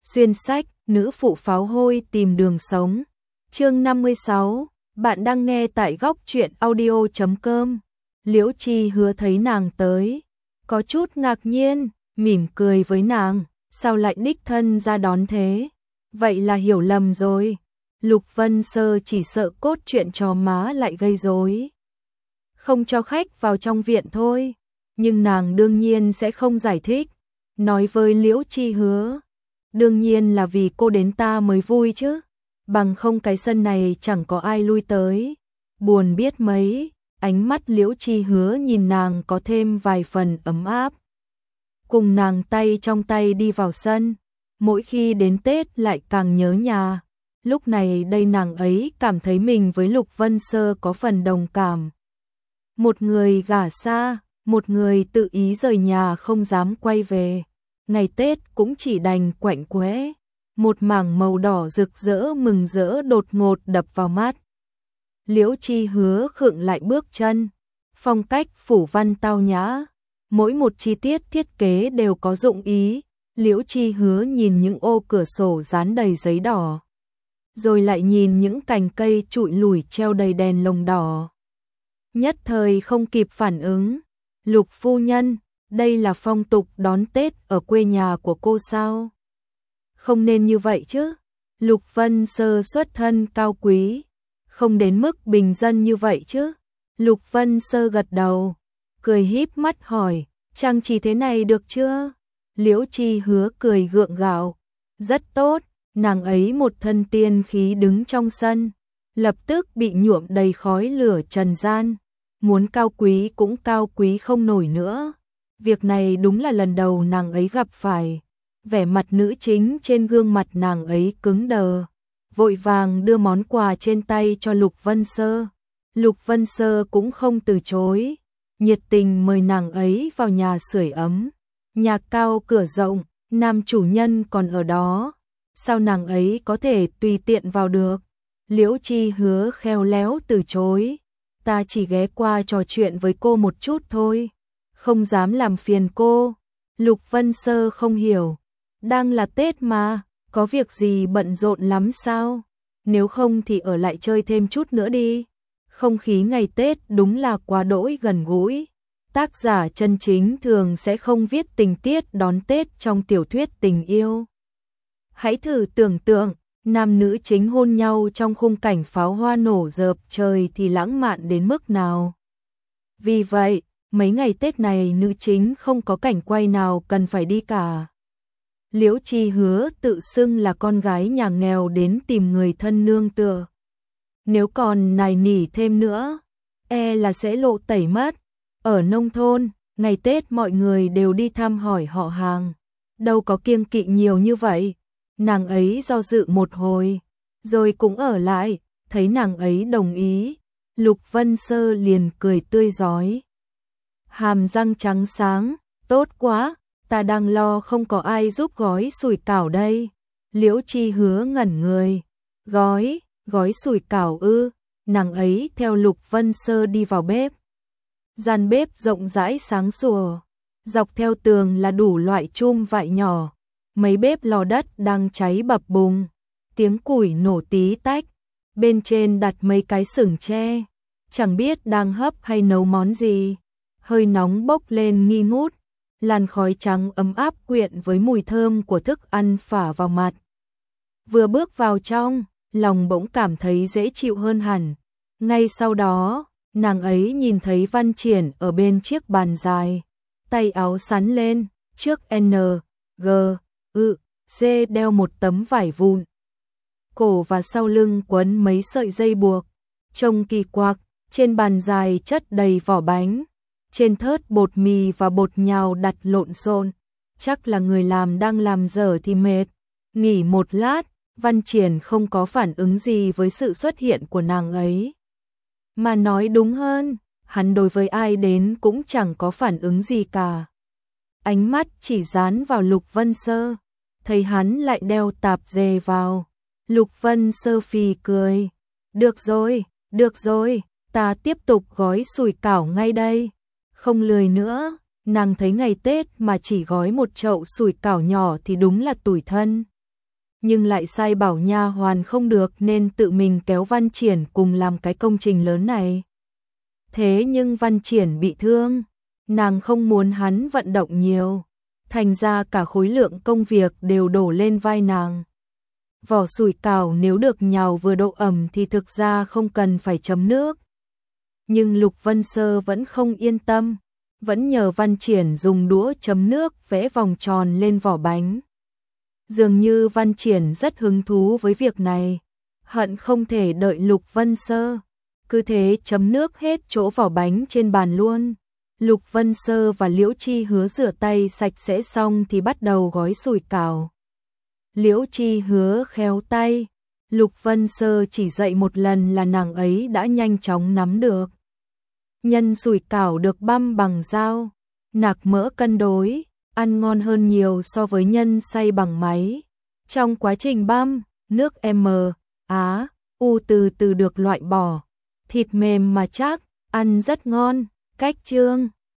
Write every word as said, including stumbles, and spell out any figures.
Xuyên sách, nữ phụ pháo hôi tìm đường sống. Chương năm mươi sáu, bạn đang nghe tại góc truyện audio chấm com. Liễu Chi Hứa thấy nàng tới, có chút ngạc nhiên, mỉm cười với nàng, sao lại đích thân ra đón thế? Vậy là hiểu lầm rồi. Lục Vân Sơ chỉ sợ cốt truyện trò má lại gây rối, không cho khách vào trong viện thôi, nhưng nàng đương nhiên sẽ không giải thích, nói với Liễu Chi Hứa, đương nhiên là vì cô đến ta mới vui chứ, bằng không cái sân này chẳng có ai lui tới. Buồn biết mấy, ánh mắt Liễu Chi Hứa nhìn nàng có thêm vài phần ấm áp. Cùng nàng tay trong tay đi vào sân, mỗi khi đến Tết lại càng nhớ nhà. Lúc này đây nàng ấy cảm thấy mình với Lục Vân Sơ có phần đồng cảm. Một người gả xa, một người tự ý rời nhà không dám quay về. Ngày Tết cũng chỉ đành quạnh quẽ. Một mảng màu đỏ rực rỡ mừng rỡ đột ngột đập vào mắt. Liễu Chi Hứa khựng lại bước chân. Phong cách phủ văn tao nhã, mỗi một chi tiết thiết kế đều có dụng ý. Liễu Chi Hứa nhìn những ô cửa sổ dán đầy giấy đỏ, rồi lại nhìn những cành cây trụi lủi treo đầy đèn lồng đỏ. Nhất thời không kịp phản ứng. Lục phu nhân, đây là phong tục đón Tết ở quê nhà của cô sao? Không nên như vậy chứ. Lục Vân Sơ xuất thân cao quý, không đến mức bình dân như vậy chứ. Lục Vân Sơ gật đầu, cười híp mắt hỏi, trang trí thế này được chưa? Liễu Chi Hứa cười gượng gạo, rất tốt. Nàng ấy một thân tiên khí đứng trong sân, lập tức bị nhuộm đầy khói lửa trần gian, muốn cao quý cũng cao quý không nổi nữa. Việc này đúng là lần đầu nàng ấy gặp phải. Vẻ mặt nữ chính trên gương mặt nàng ấy cứng đờ, vội vàng đưa món quà trên tay cho Lục Vân Sơ. Lục Vân Sơ cũng không từ chối, nhiệt tình mời nàng ấy vào nhà sưởi ấm. Nhà cao cửa rộng, nam chủ nhân còn ở đó, sao nàng ấy có thể tùy tiện vào được? Liễu Chi Hứa khéo léo từ chối, ta chỉ ghé qua trò chuyện với cô một chút thôi, không dám làm phiền cô. Lục Vân Sơ không hiểu, đang là Tết mà, có việc gì bận rộn lắm sao? Nếu không thì ở lại chơi thêm chút nữa đi. Không khí ngày Tết đúng là quá đỗi gần gũi. Tác giả chân chính thường sẽ không viết tình tiết đón Tết trong tiểu thuyết tình yêu. Hãy thử tưởng tượng, nam nữ chính hôn nhau trong khung cảnh pháo hoa nổ rợp trời thì lãng mạn đến mức nào. Vì vậy, mấy ngày Tết này nữ chính không có cảnh quay nào cần phải đi cả. Liễu Chi Hứa tự xưng là con gái nhà nghèo đến tìm người thân nương tựa. Nếu còn nài nỉ thêm nữa, e là sẽ lộ tẩy mất. Ở nông thôn, ngày Tết mọi người đều đi thăm hỏi họ hàng, đâu có kiêng kỵ nhiều như vậy. Nàng ấy do dự một hồi, rồi cũng ở lại, thấy nàng ấy đồng ý, Lục Vân Sơ liền cười tươi rói. Hàm răng trắng sáng, tốt quá, ta đang lo không có ai giúp gói sủi cảo đây. Liễu Chi Hứa ngẩn người, gói, gói sủi cảo ư? Nàng ấy theo Lục Vân Sơ đi vào bếp. Gian bếp rộng rãi sáng sủa, dọc theo tường là đủ loại chum vại nhỏ. Mấy bếp lò đất đang cháy bập bùng, tiếng củi nổ tí tách, bên trên đặt mấy cái sừng tre, chẳng biết đang hấp hay nấu món gì. Hơi nóng bốc lên nghi ngút, làn khói trắng ấm áp quyện với mùi thơm của thức ăn phả vào mặt. Vừa bước vào trong, lòng bỗng cảm thấy dễ chịu hơn hẳn. Ngay sau đó, nàng ấy nhìn thấy Văn Triển ở bên chiếc bàn dài, tay áo xắn lên, trước N, G, Ừ, C đeo một tấm vải vụn. Cổ và sau lưng quấn mấy sợi dây buộc. Trông kỳ quặc, trên bàn dài chất đầy vỏ bánh. Trên thớt bột mì và bột nhào đặt lộn xộn. Chắc là người làm đang làm dở thì mệt. Nghỉ một lát, Văn Triển không có phản ứng gì với sự xuất hiện của nàng ấy. Mà nói đúng hơn, hắn đối với ai đến cũng chẳng có phản ứng gì cả. Ánh mắt chỉ dán vào Lục Vân Sơ. Thấy hắn lại đeo tạp dề vào, Lục Vân Sơ phì cười. Được rồi, được rồi, ta tiếp tục gói sủi cảo ngay đây. Không lười nữa, nàng thấy ngày Tết mà chỉ gói một chậu sủi cảo nhỏ thì đúng là tủi thân. nhưng lại sai bảo nha hoàn không được nên tự mình kéo Văn Triển cùng làm cái công trình lớn này. Thế nhưng Văn Triển bị thương, nàng không muốn hắn vận động nhiều, thành ra cả khối lượng công việc đều đổ lên vai nàng. Vỏ sủi cảo nếu được nhào vừa độ ẩm thì thực ra không cần phải chấm nước. Nhưng Lục Vân Sơ vẫn không yên tâm, vẫn nhờ Văn Triển dùng đũa chấm nước vẽ vòng tròn lên vỏ bánh. Dường như Văn Triển rất hứng thú với việc này, hận không thể đợi Lục Vân Sơ. Cứ thế chấm nước hết chỗ vỏ bánh trên bàn luôn. Lục Vân Sơ và Liễu Chi Hứa rửa tay sạch sẽ xong thì bắt đầu gói sủi cảo. Liễu Chi Hứa khéo tay, Lục Vân Sơ chỉ dạy một lần là nàng ấy đã nhanh chóng nắm được. Nhân sủi cảo được băm bằng dao, nạc mỡ cân đối, ăn ngon hơn nhiều so với nhân xay bằng máy. Trong quá trình băm, nước M, Á, U từ từ được loại bỏ, thịt mềm mà chắc, ăn rất ngon. Cách chương